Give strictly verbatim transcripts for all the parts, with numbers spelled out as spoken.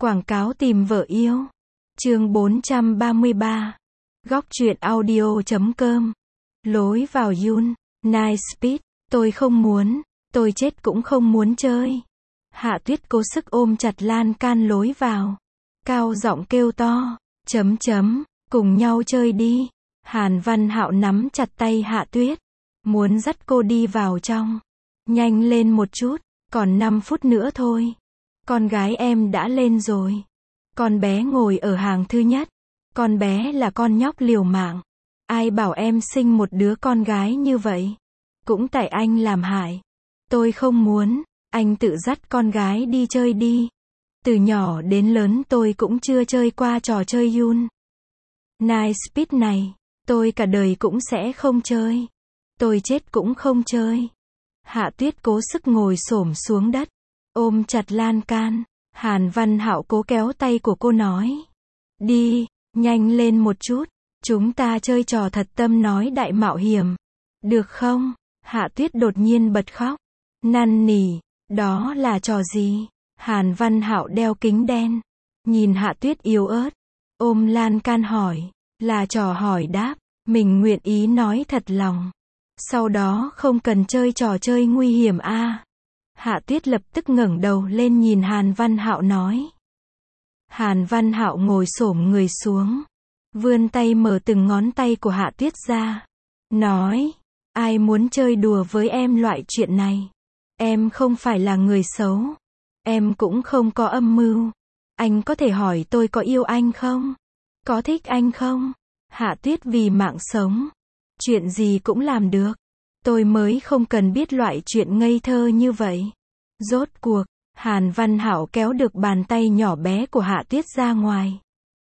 Quảng cáo tìm vợ yêu. Chương bốn trăm ba mươi ba. Góc truyện audio chấm com. Lối vào Yun. Night Speed. Tôi không muốn. Tôi chết cũng không muốn chơi. Hạ Tuyết cố sức ôm chặt lan can lối vào. Cao giọng kêu to. Chấm chấm. Cùng nhau chơi đi. Hàn Văn Hạo nắm chặt tay Hạ Tuyết. Muốn dắt cô đi vào trong. Nhanh lên một chút. Còn năm phút nữa thôi. Con gái em đã lên rồi. Con bé ngồi ở hàng thứ nhất. Con bé là con nhóc liều mạng. Ai bảo em sinh một đứa con gái như vậy? Cũng tại anh làm hại. Tôi không muốn. Anh tự dắt con gái đi chơi đi. Từ nhỏ đến lớn tôi cũng chưa chơi qua trò chơi Yun. Night Speed này. Tôi cả đời cũng sẽ không chơi. Tôi chết cũng không chơi. Hạ Tuyết cố sức ngồi xổm xuống đất. Ôm chặt lan can. Hàn Văn Hạo cố kéo tay của cô nói. Đi, nhanh lên một chút. Chúng ta chơi trò thật tâm nói đại mạo hiểm. Được không? Hạ Tuyết đột nhiên bật khóc. Năn nỉ, đó là trò gì? Hàn Văn Hạo đeo kính đen. Nhìn Hạ Tuyết yếu ớt. Ôm lan can hỏi. Là trò hỏi đáp. Mình nguyện ý nói thật lòng. Sau đó không cần chơi trò chơi nguy hiểm a. À. Hạ Tuyết lập tức ngẩng đầu lên nhìn Hàn Văn Hạo nói. Hàn Văn Hạo ngồi xổm người xuống. Vươn tay mở từng ngón tay của Hạ Tuyết ra. Nói. Ai muốn chơi đùa với em loại chuyện này? Em không phải là người xấu. Em cũng không có âm mưu. Anh có thể hỏi tôi có yêu anh không? Có thích anh không? Hạ Tuyết vì mạng sống. Chuyện gì cũng làm được. Tôi mới không cần biết loại chuyện ngây thơ như vậy. Rốt cuộc, Hàn Văn Hạo kéo được bàn tay nhỏ bé của Hạ Tuyết ra ngoài.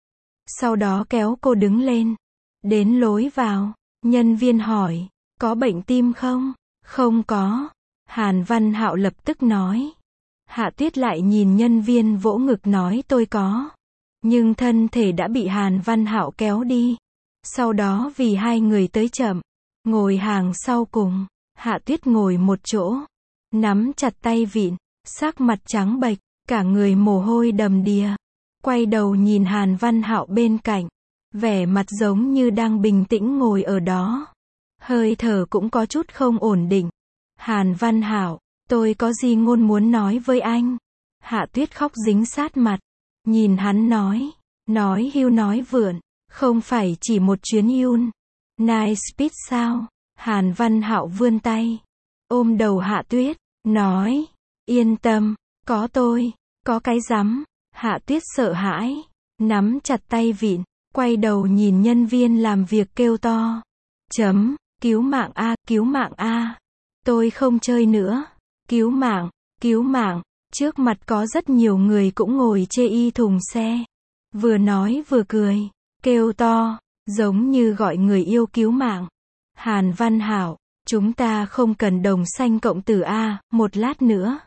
Sau đó kéo cô đứng lên. Đến lối vào, nhân viên hỏi, có bệnh tim không? Không có. Hàn Văn Hạo lập tức nói. Hạ Tuyết lại nhìn nhân viên vỗ ngực nói tôi có. Nhưng thân thể đã bị Hàn Văn Hạo kéo đi. Sau đó vì hai người tới chậm, ngồi hàng sau cùng, Hạ Tuyết ngồi một chỗ, nắm chặt tay vịn, sắc mặt trắng bệch, cả người mồ hôi đầm đìa, quay đầu nhìn Hàn Văn Hạo bên cạnh, vẻ mặt giống như đang bình tĩnh ngồi ở đó, hơi thở cũng có chút không ổn định. Hàn Văn Hạo, tôi có gì ngôn muốn nói với anh? Hạ Tuyết khóc dính sát mặt, nhìn hắn nói, nói hưu nói vượn, không phải chỉ một chuyến Yun. Night Speed sao? Hàn Văn Hạo vươn tay, ôm đầu Hạ Tuyết, nói, yên tâm, có tôi, có cái rắm. Hạ Tuyết sợ hãi, nắm chặt tay vịn, quay đầu nhìn nhân viên làm việc kêu to. Chấm, cứu mạng a, cứu mạng a. Tôi không chơi nữa. Cứu mạng, cứu mạng. Trước mặt có rất nhiều người cũng ngồi chê y thùng xe. Vừa nói vừa cười, kêu to, giống như gọi người yêu cứu mạng. Hàn Văn Hạo, chúng ta không cần đồng xanh cộng tử A, một lát nữa.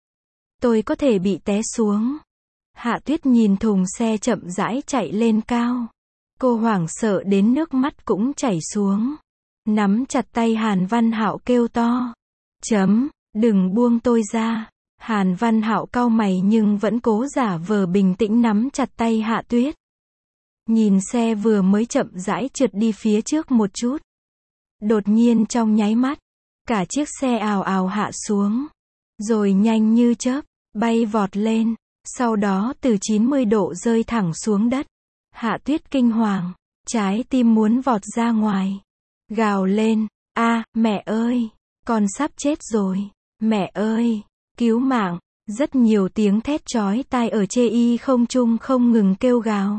Tôi có thể bị té xuống. Hạ Tuyết nhìn thùng xe chậm rãi chạy lên cao. Cô hoảng sợ đến nước mắt cũng chảy xuống. Nắm chặt tay Hàn Văn Hạo kêu to. Chấm, đừng buông tôi ra. Hàn Văn Hạo cau mày nhưng vẫn cố giả vờ bình tĩnh nắm chặt tay Hạ Tuyết. Nhìn xe vừa mới chậm rãi trượt đi phía trước một chút. Đột nhiên trong nháy mắt, cả chiếc xe ào ào hạ xuống. Rồi nhanh như chớp, bay vọt lên. Sau đó từ chín mươi độ rơi thẳng xuống đất. Hạ Tuyết kinh hoàng, trái tim muốn vọt ra ngoài. Gào lên, a, mẹ ơi, con sắp chết rồi. Mẹ ơi, cứu mạng. Rất nhiều tiếng thét chói tai ở chê y không trung không ngừng kêu gào.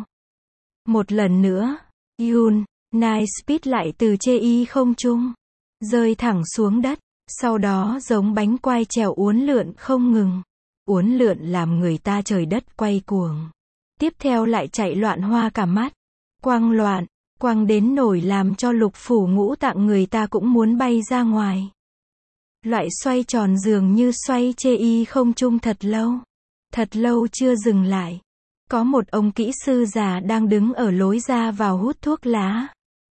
Một lần nữa, Yun, Night Speed lại từ chê y không trung, rơi thẳng xuống đất, sau đó giống bánh quai trèo uốn lượn không ngừng. Uốn lượn làm người ta trời đất quay cuồng. Tiếp theo lại chạy loạn hoa cả mắt. Quăng loạn, quăng đến nổi làm cho lục phủ ngũ tạng người ta cũng muốn bay ra ngoài. Loại xoay tròn dường như xoay chê y không trung thật lâu. Thật lâu chưa dừng lại. Có một ông kỹ sư già đang đứng ở lối ra vào hút thuốc lá.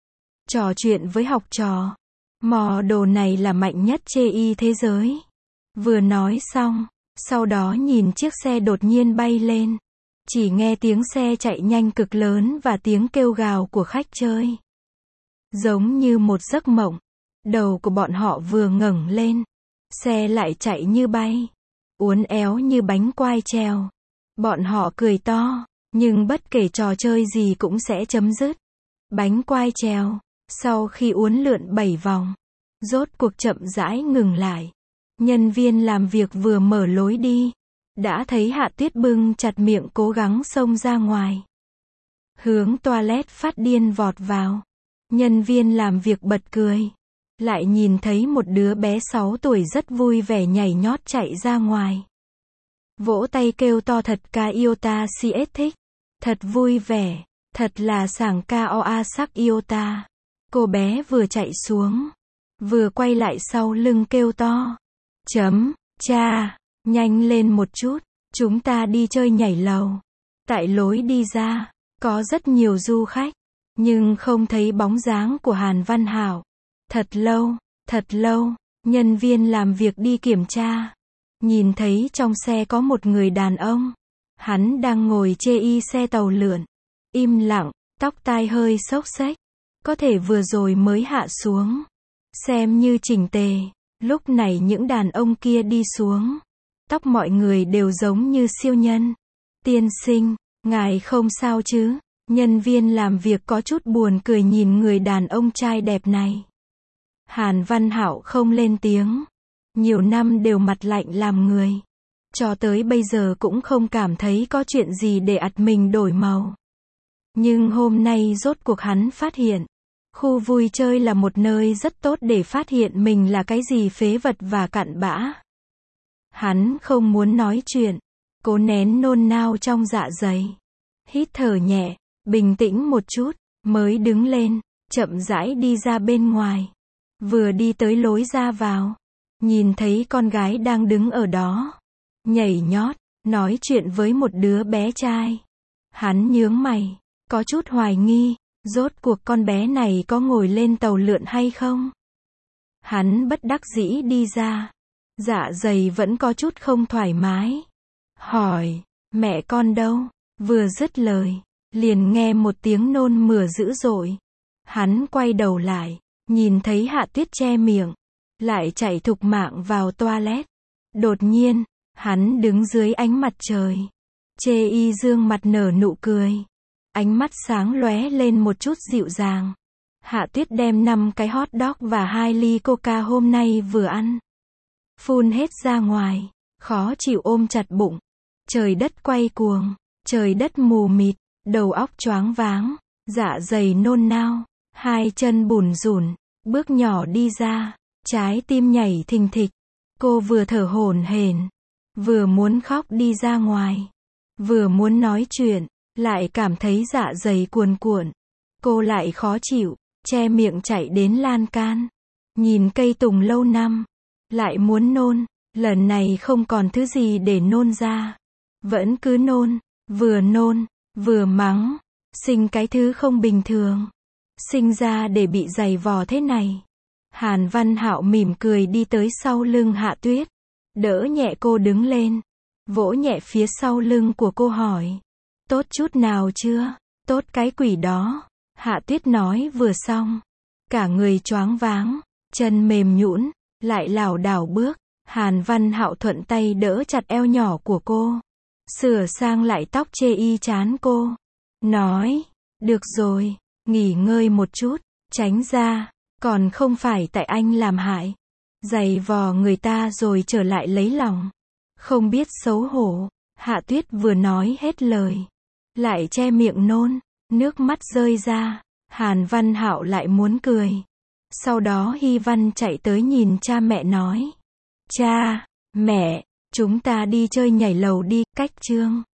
Trò chuyện với học trò. Mò đồ này là mạnh nhất chê y thế giới. Vừa nói xong, sau đó nhìn chiếc xe đột nhiên bay lên. Chỉ nghe tiếng xe chạy nhanh cực lớn và tiếng kêu gào của khách chơi. Giống như một giấc mộng. Đầu của bọn họ vừa ngẩng lên, xe lại chạy như bay, uốn éo như bánh quai treo. Bọn họ cười to, nhưng bất kể trò chơi gì cũng sẽ chấm dứt. Bánh quai treo, sau khi uốn lượn bảy vòng, rốt cuộc chậm rãi ngừng lại. Nhân viên làm việc vừa mở lối đi, đã thấy Hạ Tuyết bưng chặt miệng cố gắng xông ra ngoài. Hướng toilet phát điên vọt vào. Nhân viên làm việc bật cười. Lại nhìn thấy một đứa bé sáu tuổi rất vui vẻ nhảy nhót chạy ra ngoài. Vỗ tay kêu to thật ca Iota siết thích. Thật vui vẻ. Thật là sảng ca oa sắc Iota. Cô bé vừa chạy xuống, vừa quay lại sau lưng kêu to. Chấm, cha, nhanh lên một chút, chúng ta đi chơi nhảy lầu. Tại lối đi ra, có rất nhiều du khách, nhưng không thấy bóng dáng của Hàn Văn Hảo. Thật lâu, thật lâu, nhân viên làm việc đi kiểm tra. Nhìn thấy trong xe có một người đàn ông. Hắn đang ngồi chê y xe tàu lượn. Im lặng, tóc tai hơi xốc xếch. Có thể vừa rồi mới hạ xuống. Xem như chỉnh tề. Lúc này những đàn ông kia đi xuống. Tóc mọi người đều giống như siêu nhân. Tiên sinh, ngài không sao chứ? Nhân viên làm việc có chút buồn cười nhìn người đàn ông trai đẹp này. Hàn Văn Hảo không lên tiếng. Nhiều năm đều mặt lạnh làm người. Cho tới bây giờ cũng không cảm thấy có chuyện gì để ặt mình đổi màu. Nhưng hôm nay rốt cuộc hắn phát hiện. Khu vui chơi là một nơi rất tốt để phát hiện mình là cái gì phế vật và cặn bã. Hắn không muốn nói chuyện. Cố nén nôn nao trong dạ dày. Hít thở nhẹ, bình tĩnh một chút, mới đứng lên, chậm rãi đi ra bên ngoài. Vừa đi tới lối ra vào, nhìn thấy con gái đang đứng ở đó. Nhảy nhót, nói chuyện với một đứa bé trai. Hắn nhướng mày, có chút hoài nghi, rốt cuộc con bé này có ngồi lên tàu lượn hay không? Hắn bất đắc dĩ đi ra. Dạ dày vẫn có chút không thoải mái. Hỏi, mẹ con đâu? Vừa dứt lời, liền nghe một tiếng nôn mửa dữ dội. Hắn quay đầu lại, nhìn thấy Hạ Tuyết che miệng, lại chạy thục mạng vào toilet. Đột nhiên, hắn đứng dưới ánh mặt trời. Chê y dương mặt nở nụ cười. Ánh mắt sáng lóe lên một chút dịu dàng. Hạ Tuyết đem năm cái hot dog và hai ly coca hôm nay vừa ăn. Phun hết ra ngoài, khó chịu ôm chặt bụng. Trời đất quay cuồng, trời đất mù mịt, đầu óc choáng váng, dạ dày nôn nao, hai chân bủn rủn, bước nhỏ đi ra, trái tim nhảy thình thịch. Cô vừa thở hổn hển, vừa muốn khóc đi ra ngoài, vừa muốn nói chuyện, lại cảm thấy dạ dày cuồn cuộn. Cô lại khó chịu, che miệng chạy đến lan can, nhìn cây tùng lâu năm, lại muốn nôn, lần này không còn thứ gì để nôn ra. Vẫn cứ nôn, vừa nôn, vừa mắng, sinh cái thứ không bình thường. Sinh ra để bị giày vò thế này. Hàn Văn Hạo mỉm cười đi tới sau lưng Hạ Tuyết. Đỡ nhẹ cô đứng lên. Vỗ nhẹ phía sau lưng của cô hỏi. Tốt chút nào chưa? Tốt cái quỷ đó. Hạ Tuyết nói vừa xong. Cả người choáng váng, chân mềm nhũn, lại lảo đảo bước. Hàn Văn Hạo thuận tay đỡ chặt eo nhỏ của cô. Sửa sang lại tóc chê y chán cô. Nói, được rồi, nghỉ ngơi một chút, tránh ra, còn không phải tại anh làm hại. Giày vò người ta rồi trở lại lấy lòng. Không biết xấu hổ. Hạ Tuyết vừa nói hết lời, lại che miệng nôn, nước mắt rơi ra. Hàn Văn Hạo lại muốn cười. Sau đó Hy Văn chạy tới nhìn cha mẹ nói. Cha, mẹ, chúng ta đi chơi nhảy lầu đi, cách chương.